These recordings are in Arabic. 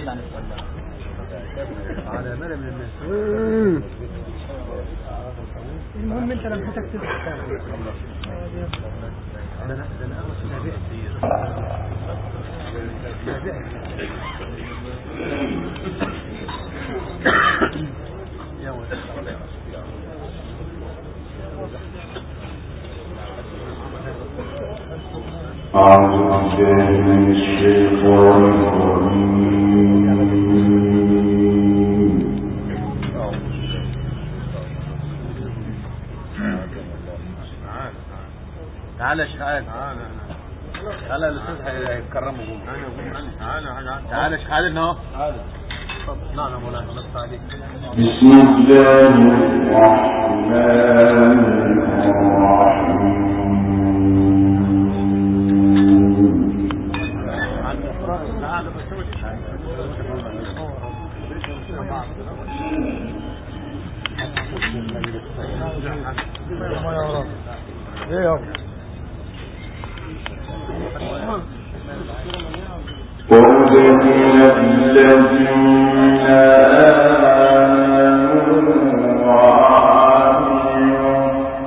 على ملا من الناس. المهم انت لما تكتب انا أعوذ بالله من الشيطان الرجيم. تعال يا شيخ عادل. تعال الاستاذ هيكرمه. تعال يا شيخ عادل اهو. نعم يا مولانا نص عليك. بسم الله الرحمن الرحيم. وَأُدْخِلَ الَّذِينَ آمَنُوا وَعَمِلُوا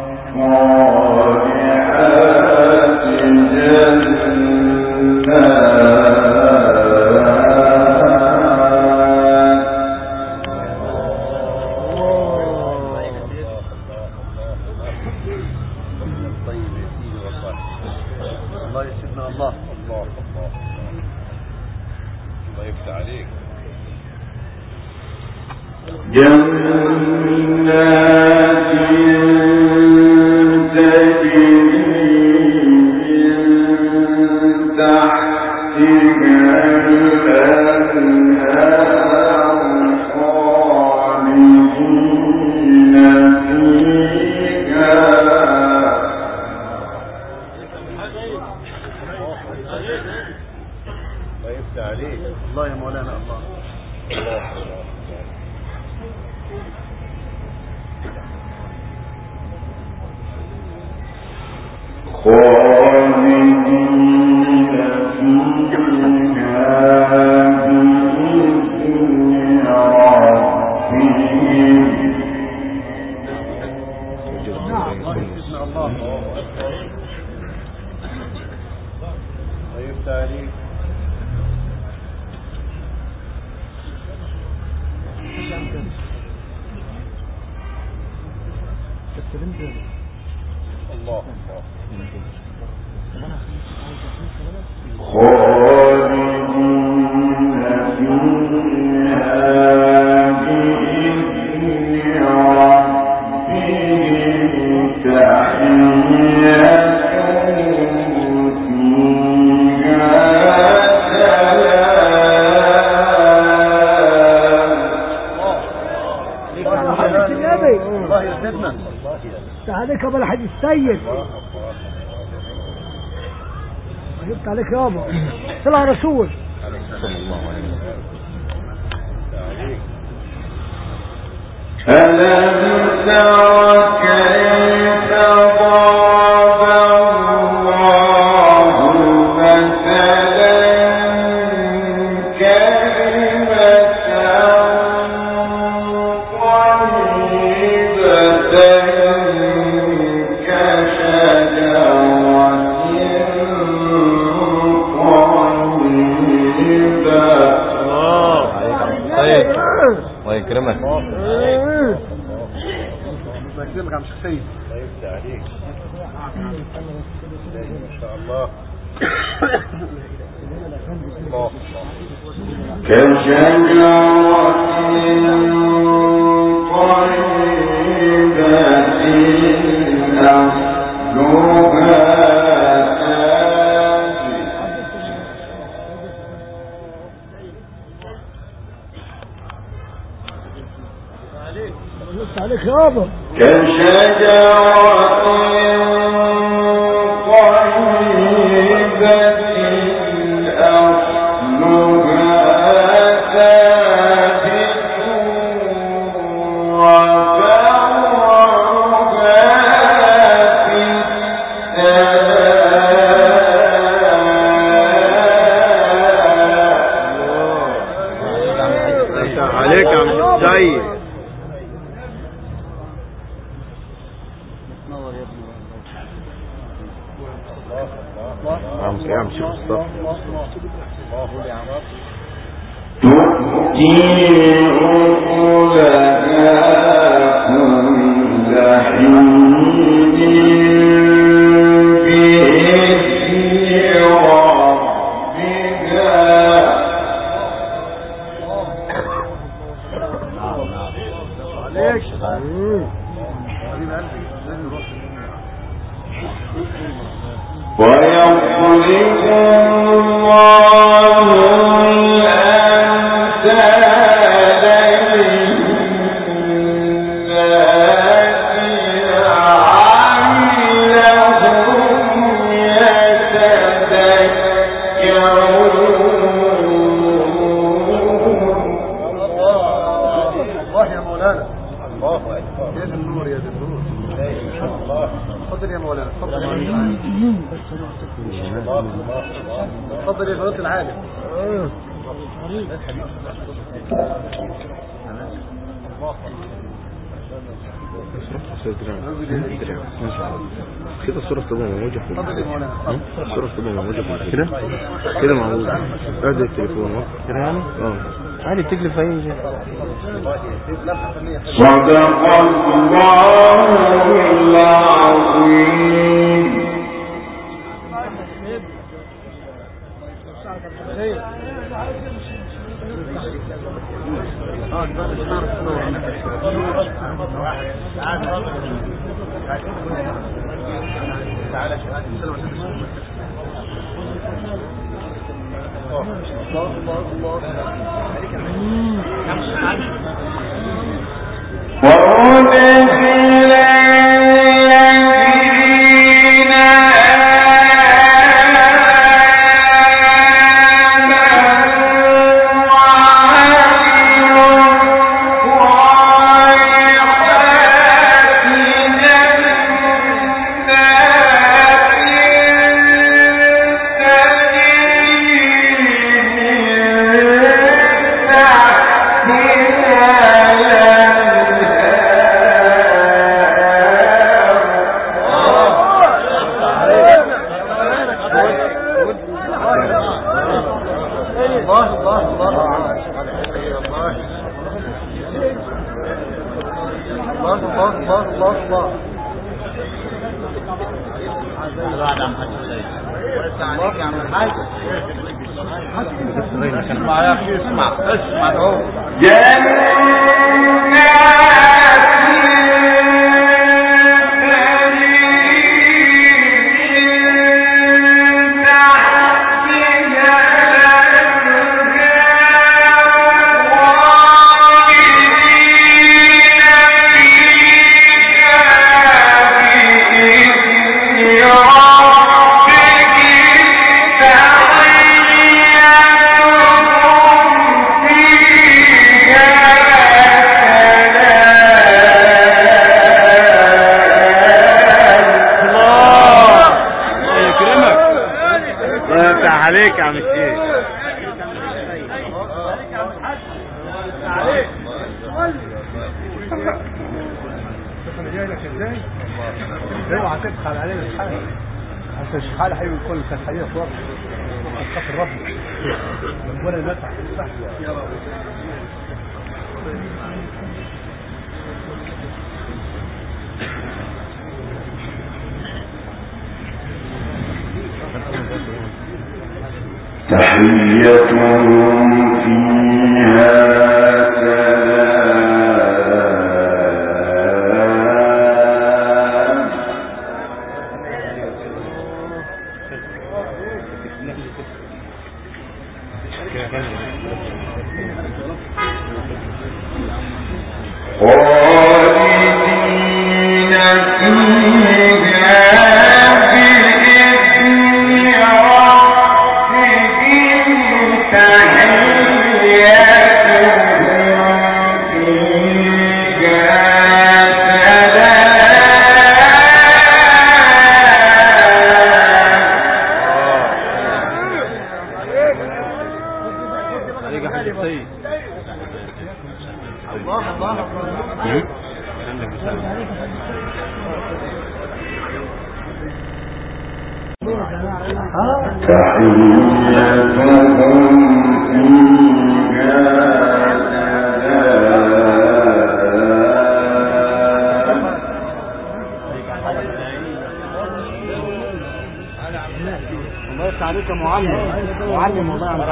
الصَّالِحَاتِ جنات تجري من تحتها الأنهار خالدين فيها. الله يفتح عليك. الله يا مولانا. الله خالدين فيها بإذن ربهم. الله يفتح عليك. الله خالدين فيها بإذن ربهم تحيتهم فيها سلام. الله يسلمنا. عليك ابو الحاج السيد. جبت عليك يابا. طلع رسول صلى الله عليه وسلم. ألم تر كيف ضرب الله مثلا كلمة الله يكرمك. الله يكرمك يا مش سيد. الله يفتح عليك. ما شاء الله. الله كشجرة طيبة أصلها عليك يابا. كشجرة طيبة أصلها ثابت وفرعها في السماء. عليك يا عم السيد. عم شيخ مصطفى تفضل يا فضيلة العالم. كده الصورة تبقى موجودة في الصورة تبقى موجودة في كده كده موجودة. ادي التليفون كده يعني عادي بتكلف في اي شيء. صدق الله العظيم. عليك معلم والله عن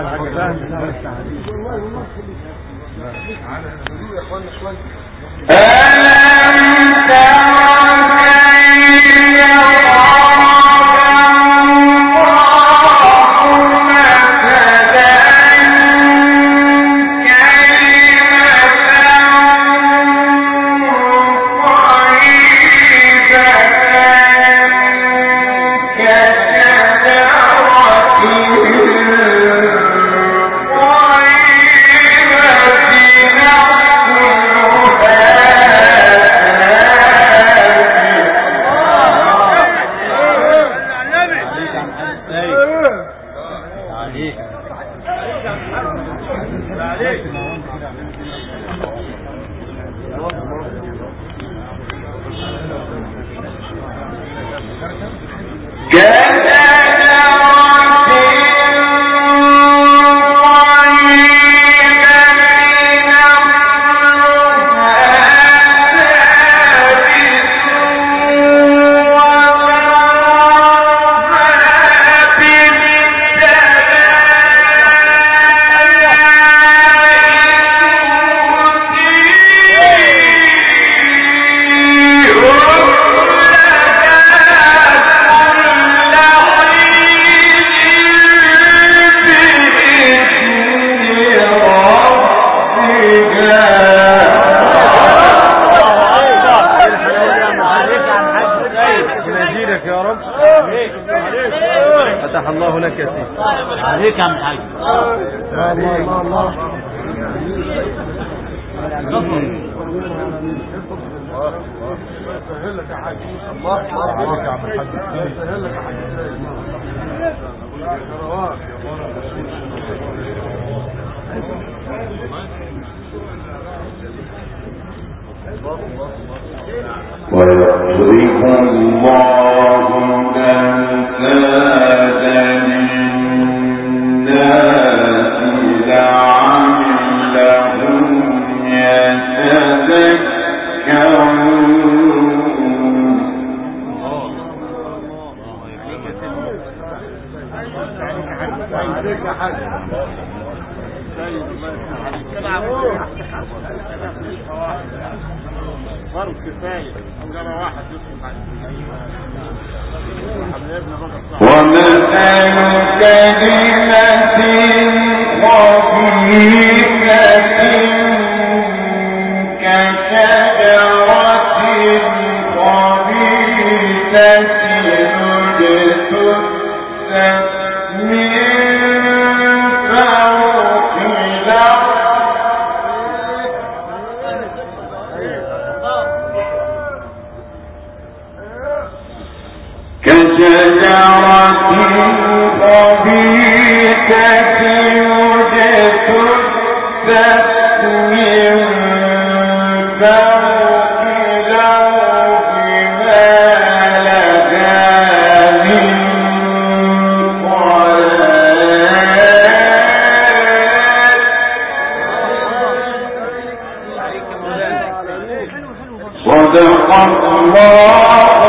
فتح الله لك يا سيدي. عليك يا عم الحاج. الله سهل لك يا حاج. الله عليك يا عم الحاج. سهل لك يا حاج. ويضرب الله الأمثال للناس لعلهم يتذكرون. عليك يا حاج. فرض كفاية جرى واحد يصرف عليه. ومثل كلمة خبيثة كشجرة خبيثة اجتثت من فوق الأرض كشجرة خبيثة اجتثت من فوق الأرض ما لها من صدق الله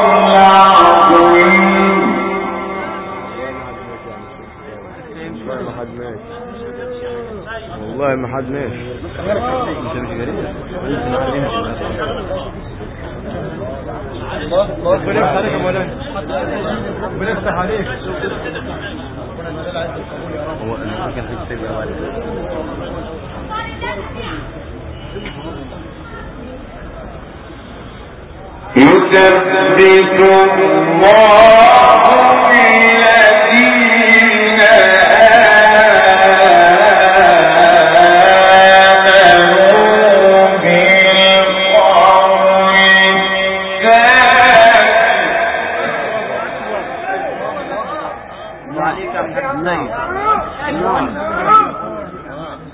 العظيم. والله ما حد ماشي. ربنا يفتح عليك يا مولانا. ربنا يفتح عليك. هو كان في السجن يثبت الله الذين آمنوا بالقول الثابت.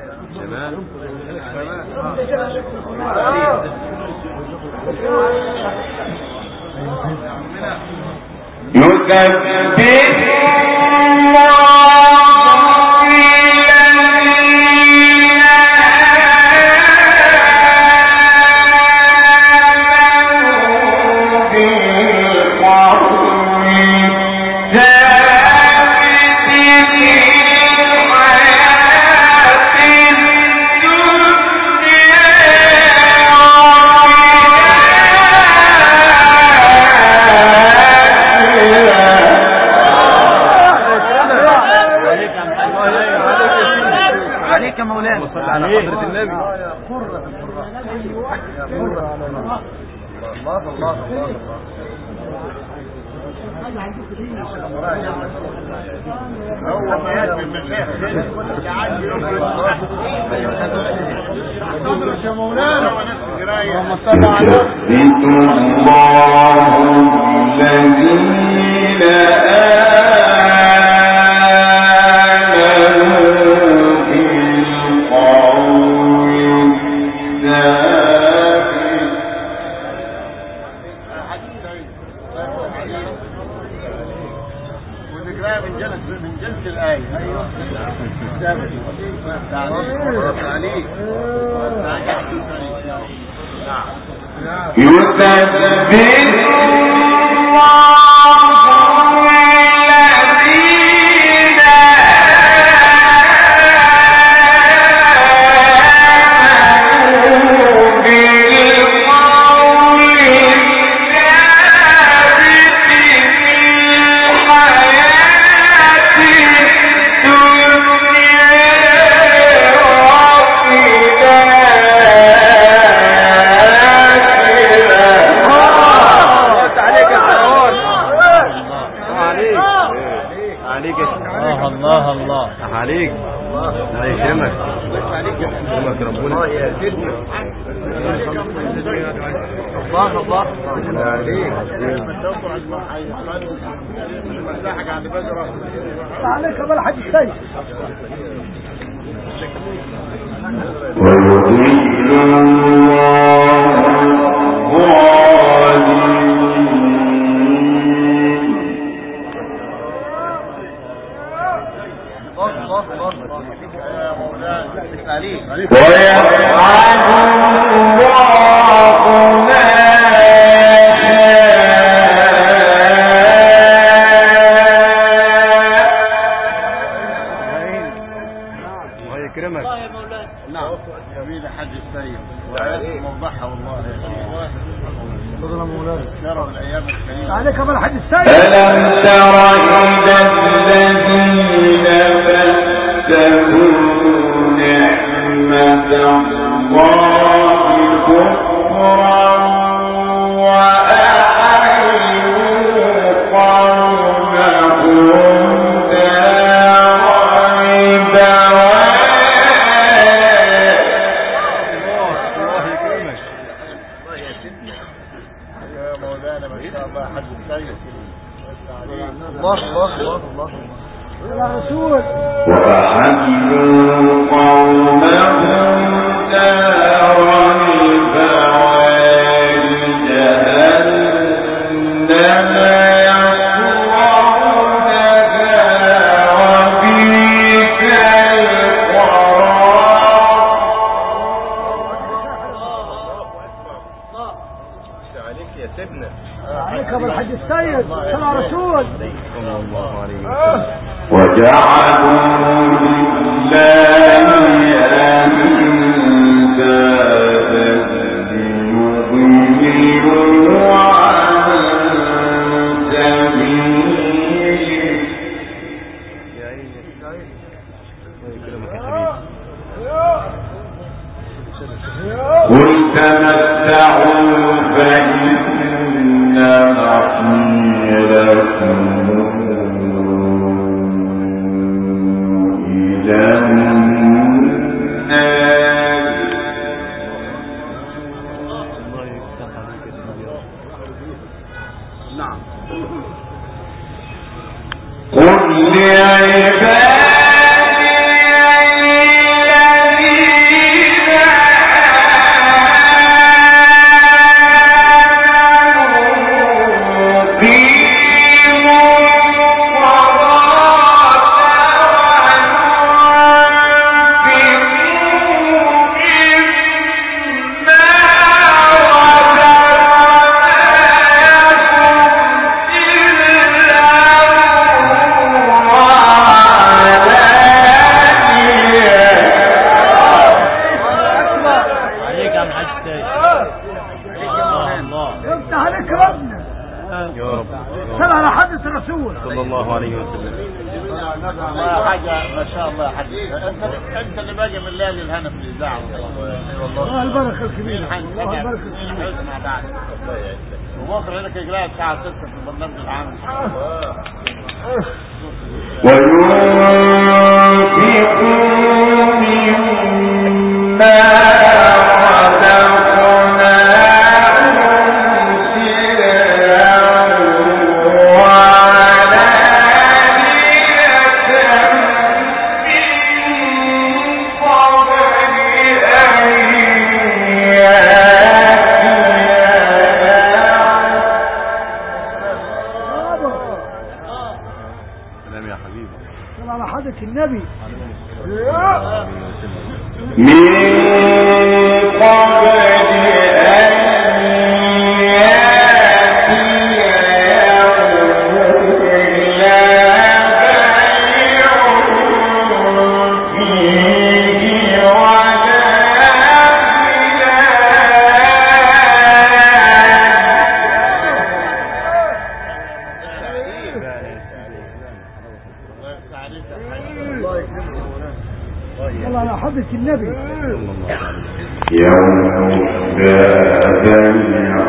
عليك ولا حد شيء قل لعبادي الذين ليالي الهنا في الاذاعه والله البركه الكبيره والله البركه الكبيره مع بعض وبكره لك اجراء الساعه 6 في البرنامج العام ان شاء الله وينفقوا مما النبي من قبل النبي يوم لا بيع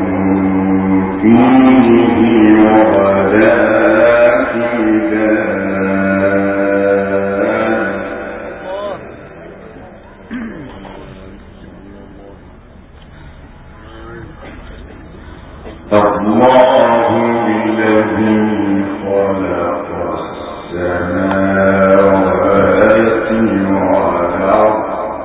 فيه ولا الله الذي خلق السماوات والأرض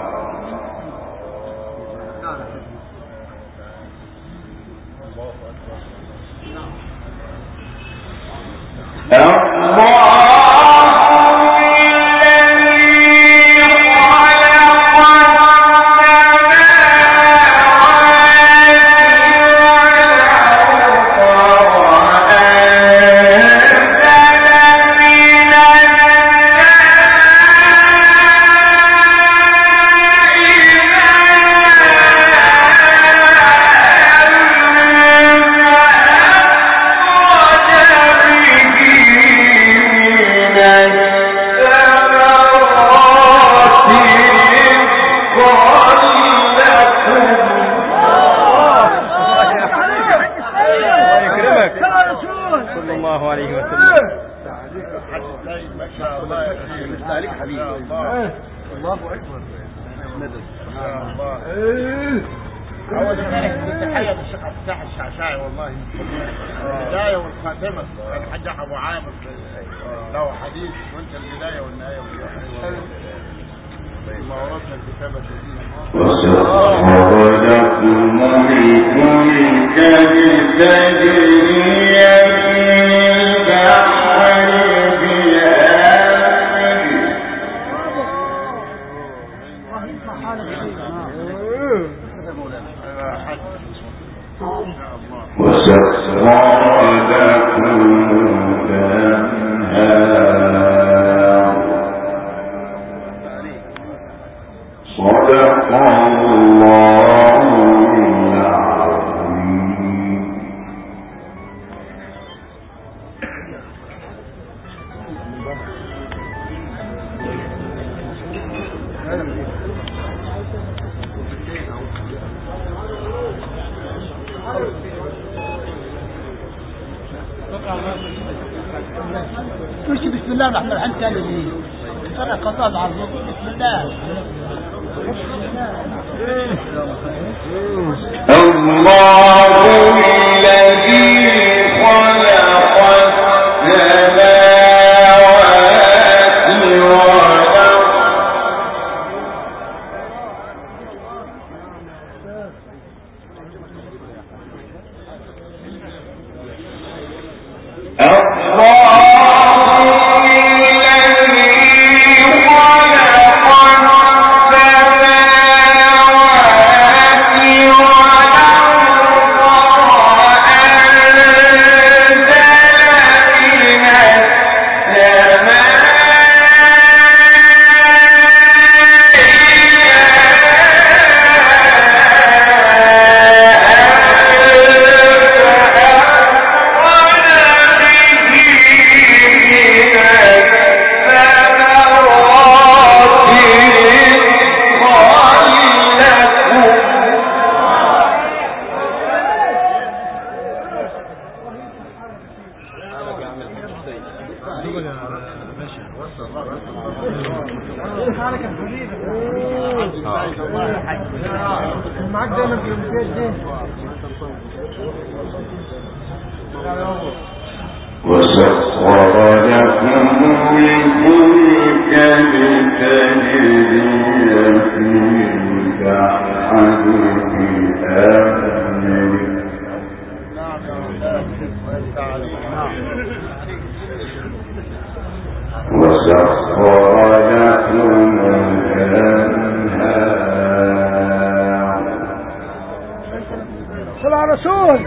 بسم الله الرحمن الرحيم تاني ليه انا قضاء على الرب بسم الله الله الذي خلق السماوات معاك دايما في الامتياز دي. وسخر لكم الفلك لتجري في البحر بأمره وسخر لكم الأنهار. صلى على رسول.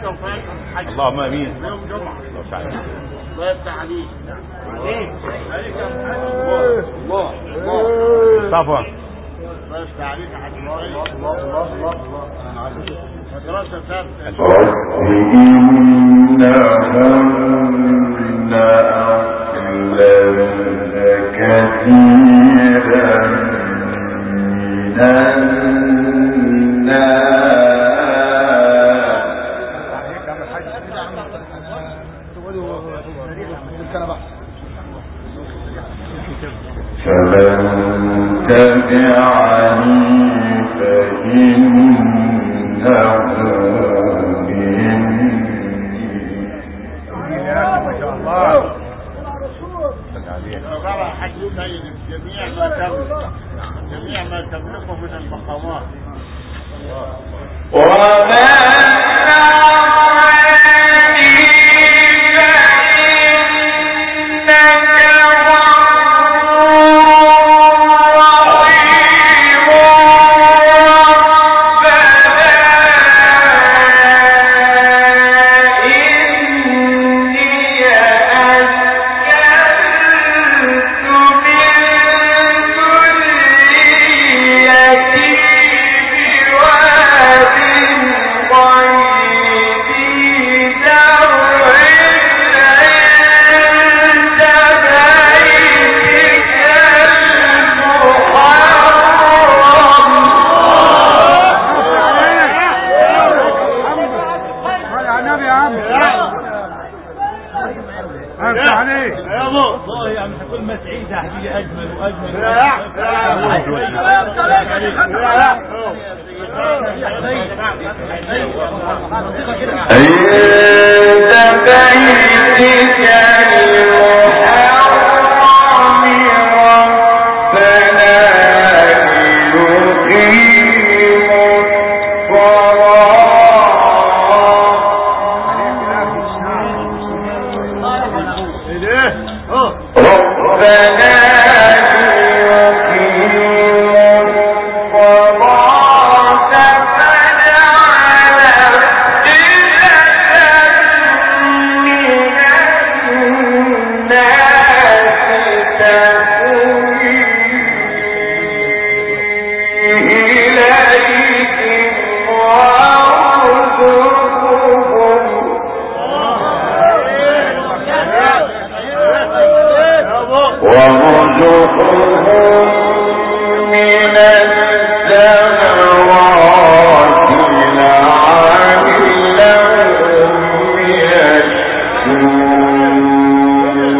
اللهم امين. يوم جمعة لو سعيد الله يفتح عليك. صفوة الله يفتح عليك يا حاج مدرسة ثابتة. إنهن أضللن كثيرا من فمن تبعني فإنه جميع ما تملكه من المقامات.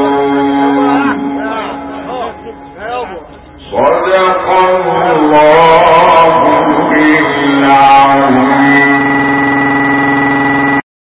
صدق الله